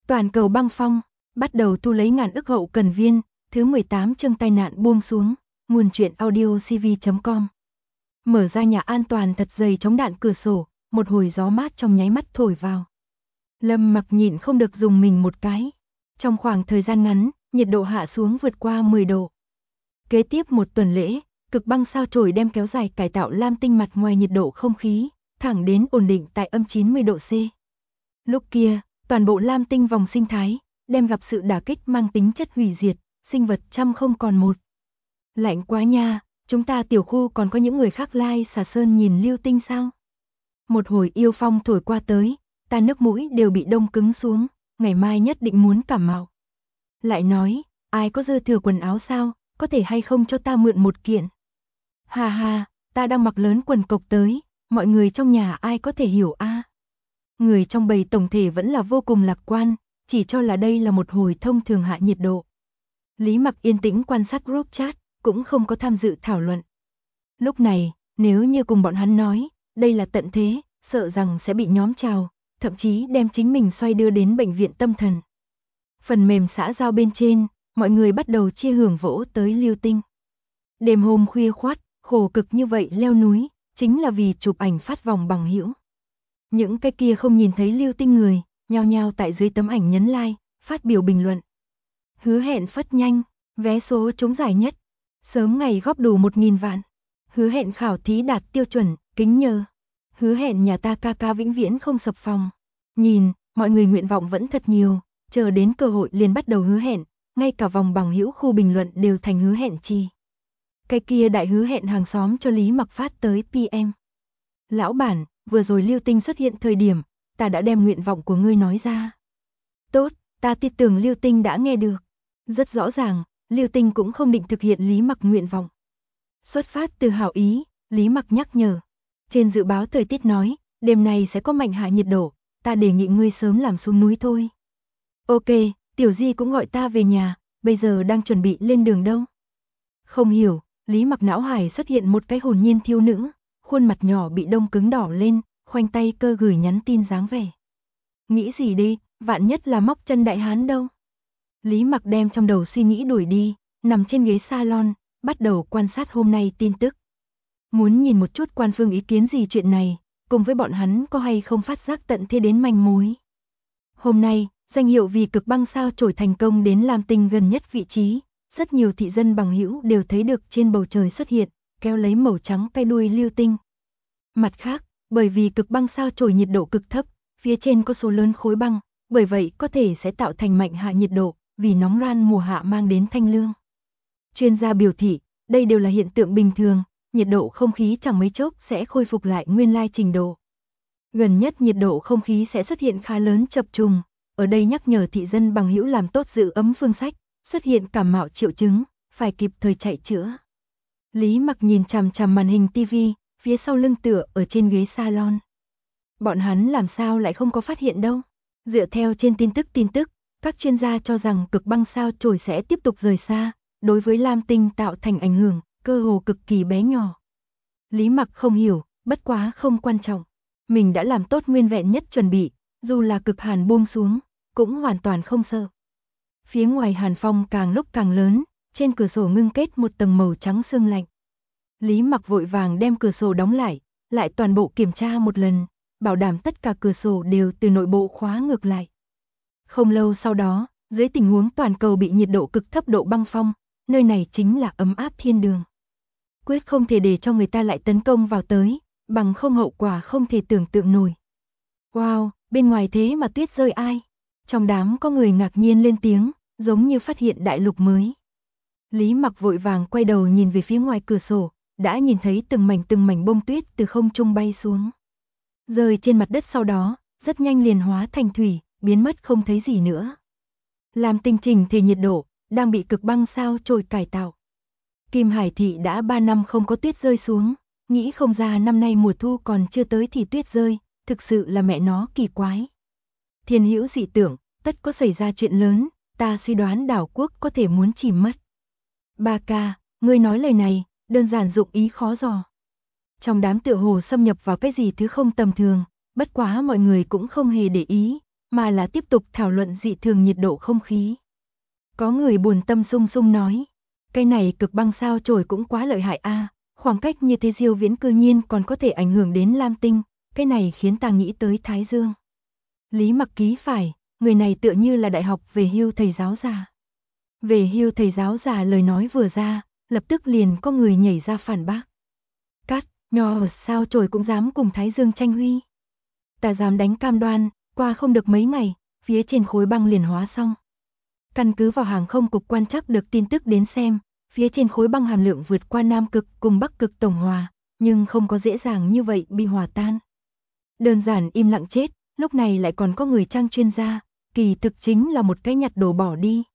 Toàn cầu băng phong, bắt đầu thu lấy ngàn ức hậu cần viên, thứ 18 chương tai nạn buông xuống, nguồn truyện audio cv.com. Mở ra nhà an toàn thật dày chống đạn cửa sổ, một hồi gió mát trong nháy mắt thổi vào. Lâm Mặc nhịn không được dùng mình một cái. Trong khoảng thời gian ngắn, nhiệt độ hạ xuống vượt qua 10 độ. Kế tiếp một tuần lễ, cực băng sao chổi đem kéo dài cải tạo Lam Tinh mặt ngoài nhiệt độ không khí, thẳng đến ổn định tại âm 90 độ C. Lúc kia, toàn bộ Lam Tinh vòng sinh thái, đem gặp sự đả kích mang tính chất hủy diệt, sinh vật trăm không còn một. Lạnh quá nha, chúng ta tiểu khu còn có những người khác lai xà sơn nhìn lưu tinh sao? Một hồi yêu phong thổi qua tới, ta nước mũi đều bị đông cứng xuống, ngày mai nhất định muốn cảm mạo. Lại nói, ai có dư thừa quần áo sao, có thể hay không cho ta mượn một kiện? Hà hà, ta đang mặc lớn quần cộc tới, mọi người trong nhà ai có thể hiểu a? Người trong bầy tổng thể vẫn là vô cùng lạc quan, chỉ cho là đây là một hồi thông thường hạ nhiệt độ. Lý Mặc yên tĩnh quan sát group chat, cũng không có tham dự thảo luận. Lúc này, nếu như cùng bọn hắn nói, đây là tận thế, sợ rằng sẽ bị nhóm chào, thậm chí đem chính mình xoay đưa đến bệnh viện tâm thần. Phần mềm xã giao bên trên, mọi người bắt đầu chia hưởng vỗ tới lưu tinh. Đêm hôm khuya khoắt, khổ cực như vậy leo núi, chính là vì chụp ảnh phát vòng bằng hữu. Những cái kia không nhìn thấy lưu tinh người, nhao nhao tại dưới tấm ảnh nhấn like, phát biểu bình luận. Hứa hẹn phất nhanh, vé số trúng giải nhất, sớm ngày góp đủ 1.000 vạn. Hứa hẹn khảo thí đạt tiêu chuẩn, kính nhờ. Hứa hẹn nhà ta ca ca vĩnh viễn không sập phòng. Nhìn, mọi người nguyện vọng vẫn thật nhiều, chờ đến cơ hội liền bắt đầu hứa hẹn, ngay cả vòng bằng hữu khu bình luận đều thành hứa hẹn chi. Cái kia đại hứa hẹn hàng xóm cho Lý Mặc phát tới PM. Lão bản, vừa rồi lưu tinh xuất hiện thời điểm, ta đã đem nguyện vọng của ngươi nói ra. Tốt, ta tin tưởng lưu tinh đã nghe được. Rất rõ ràng, lưu tinh cũng không định thực hiện Lý Mặc nguyện vọng. Xuất phát từ hảo ý, Lý Mặc nhắc nhở. Trên dự báo thời tiết nói, đêm nay sẽ có mạnh hạ nhiệt độ, ta đề nghị ngươi sớm làm xuống núi thôi. Ok, Tiểu Di cũng gọi ta về nhà, bây giờ đang chuẩn bị lên đường đâu. Không hiểu, Lý Mặc não hải xuất hiện một cái hồn nhiên thiếu nữ, khuôn mặt nhỏ bị đông cứng đỏ lên, khoanh tay cơ gửi nhắn tin dáng vẻ. Nghĩ gì đi, vạn nhất là móc chân đại hán đâu. Lý Mặc đem trong đầu suy nghĩ đuổi đi, nằm trên ghế salon, bắt đầu quan sát hôm nay tin tức. Muốn nhìn một chút quan phương ý kiến gì chuyện này, cùng với bọn hắn có hay không phát giác tận thế đến manh mối. Hôm nay, danh hiệu vì cực băng sao chổi thành công đến Lam Tinh gần nhất vị trí, rất nhiều thị dân bằng hữu đều thấy được trên bầu trời xuất hiện, kéo lấy màu trắng cái đuôi lưu tinh. Mặt khác, bởi vì cực băng sao chổi nhiệt độ cực thấp, phía trên có số lớn khối băng, bởi vậy có thể sẽ tạo thành mạnh hạ nhiệt độ, vì nóng ran mùa hạ mang đến thanh lương. Chuyên gia biểu thị, đây đều là hiện tượng bình thường, nhiệt độ không khí chẳng mấy chốc sẽ khôi phục lại nguyên lai trình độ. Gần nhất nhiệt độ không khí sẽ xuất hiện khá lớn chập trùng, ở đây nhắc nhở thị dân bằng hữu làm tốt giữ ấm phương sách, xuất hiện cảm mạo triệu chứng, phải kịp thời chạy chữa. Lý Mặc nhìn chằm chằm màn hình TV, phía sau lưng tựa ở trên ghế salon. Bọn hắn làm sao lại không có phát hiện đâu? Dựa theo trên tin tức, các chuyên gia cho rằng cực băng sao chổi sẽ tiếp tục rời xa, đối với Lam Tinh tạo thành ảnh hưởng, cơ hồ cực kỳ bé nhỏ. Lý Mặc không hiểu, bất quá không quan trọng. Mình đã làm tốt nguyên vẹn nhất chuẩn bị, dù là cực hàn buông xuống, cũng hoàn toàn không sợ. Phía ngoài hàn phong càng lúc càng lớn, trên cửa sổ ngưng kết một tầng màu trắng sương lạnh. Lý Mặc vội vàng đem cửa sổ đóng lại toàn bộ kiểm tra một lần, bảo đảm tất cả cửa sổ đều từ nội bộ khóa ngược lại. Không lâu sau đó, dưới tình huống toàn cầu bị nhiệt độ cực thấp độ băng phong, nơi này chính là ấm áp thiên đường. Quyết không thể để cho người ta lại tấn công vào tới, bằng không hậu quả không thể tưởng tượng nổi. Wow, bên ngoài thế mà tuyết rơi ai? Trong đám có người ngạc nhiên lên tiếng, giống như phát hiện đại lục mới. Lý Mặc vội vàng quay đầu nhìn về phía ngoài cửa sổ, đã nhìn thấy từng mảnh bông tuyết từ không trung bay xuống. Rơi trên mặt đất sau đó, rất nhanh liền hóa thành thủy, biến mất không thấy gì nữa. Làm tinh trình thì nhiệt độ, đang bị cực băng sao chổi cải tạo. Kim Hải thị đã 3 năm không có tuyết rơi xuống, nghĩ không ra năm nay mùa thu còn chưa tới thì tuyết rơi, thực sự là mẹ nó kỳ quái. Thiên hữu dị tưởng, tất có xảy ra chuyện lớn, ta suy đoán đảo quốc có thể muốn chìm mất. Ba ca, ngươi nói lời này, đơn giản dụng ý khó dò. Trong đám tựa hồ xâm nhập vào cái gì thứ không tầm thường, bất quá mọi người cũng không hề để ý, mà là tiếp tục thảo luận dị thường nhiệt độ không khí. Có người buồn tâm sung sung nói, cái này cực băng sao chổi cũng quá lợi hại a, khoảng cách như thế Diêu Viễn cư nhiên còn có thể ảnh hưởng đến Lam Tinh, cái này khiến ta nghĩ tới Thái Dương. Lý Mặc Ký phải, người này tựa như là đại học về hưu thầy giáo già. Về hưu thầy giáo già lời nói vừa ra, lập tức liền có người nhảy ra phản bác. Cát, nhỏ sao chổi cũng dám cùng Thái Dương tranh huy. Ta dám đánh cam đoan, qua không được mấy ngày, phía trên khối băng liền hóa xong. Căn cứ vào hàng không cục quan trắc được tin tức đến xem, phía trên khối băng hàm lượng vượt qua Nam Cực cùng Bắc Cực tổng hòa, nhưng không có dễ dàng như vậy bị hòa tan. Đơn giản im lặng chết, lúc này lại còn có người trang chuyên gia, kỳ thực chính là một cái nhặt đồ bỏ đi.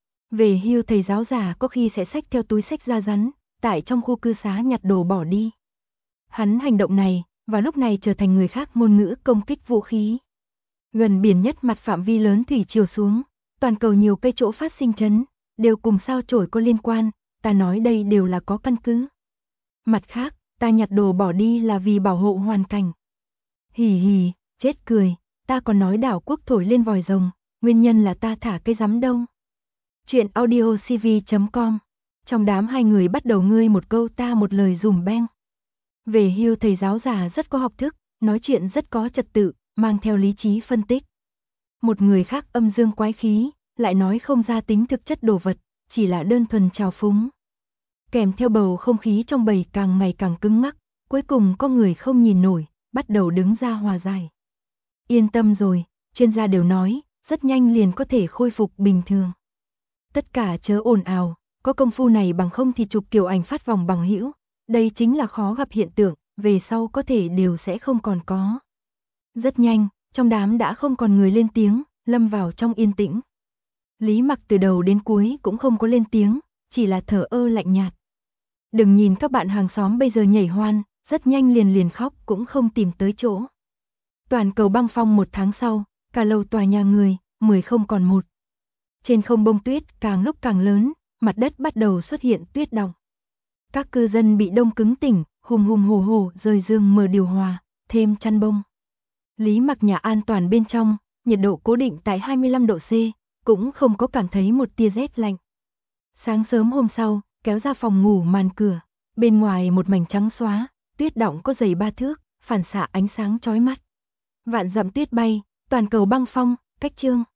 Về hưu thầy giáo già có khi sẽ xách theo túi sách da rắn, tại trong khu cư xá nhặt đồ bỏ đi. Hắn hành động này, vào lúc này trở thành người khác ngôn ngữ công kích vũ khí. Gần biển nhất mặt phạm vi lớn thủy chiều xuống, toàn cầu nhiều cây chỗ phát sinh chấn, đều cùng sao chổi có liên quan, ta nói đây đều là có căn cứ. Mặt khác, ta nhặt đồ bỏ đi là vì bảo hộ hoàn cảnh. Hì hì, chết cười, ta còn nói đảo quốc thổi lên vòi rồng, nguyên nhân là ta thả cái rắm đâu. Chuyện audio cv.com. Trong đám hai người bắt đầu ngươi một câu ta một lời dùm beng. Về hưu thầy giáo già rất có học thức, nói chuyện rất có trật tự, mang theo lý trí phân tích. Một người khác âm dương quái khí, lại nói không ra tính thực chất đồ vật, chỉ là đơn thuần trào phúng. Kèm theo bầu không khí trong bầy càng ngày càng cứng ngắc, cuối cùng có người không nhìn nổi, bắt đầu đứng ra hòa giải. Yên tâm rồi, chuyên gia đều nói, rất nhanh liền có thể khôi phục bình thường. Tất cả chớ ồn ào, có công phu này bằng không thì chụp kiểu ảnh phát vòng bằng hữu, đây chính là khó gặp hiện tượng, về sau có thể đều sẽ không còn có. Rất nhanh, trong đám đã không còn người lên tiếng, lâm vào trong yên tĩnh. Lý Mặc từ đầu đến cuối cũng không có lên tiếng, chỉ là thở ơ lạnh nhạt. Đừng nhìn các bạn hàng xóm bây giờ nhảy hoan, rất nhanh liền khóc cũng không tìm tới chỗ. Toàn cầu băng phong 1 tháng sau, cả lầu tòa nhà người, 10 không còn 1. Trên không bông tuyết càng lúc càng lớn, mặt đất bắt đầu xuất hiện tuyết đọng. Các cư dân bị đông cứng tỉnh, hùng hùng hổ hổ rời giường mở điều hòa, thêm chăn bông. Lý Mặc nhà an toàn bên trong, nhiệt độ cố định tại 25 độ C, cũng không có cảm thấy một tia rét lạnh. Sáng sớm hôm sau, kéo ra phòng ngủ màn cửa, bên ngoài một mảnh trắng xóa, tuyết đọng có dày 3 thước, phản xạ ánh sáng chói mắt. Vạn dặm tuyết bay, toàn cầu băng phong, cách chương.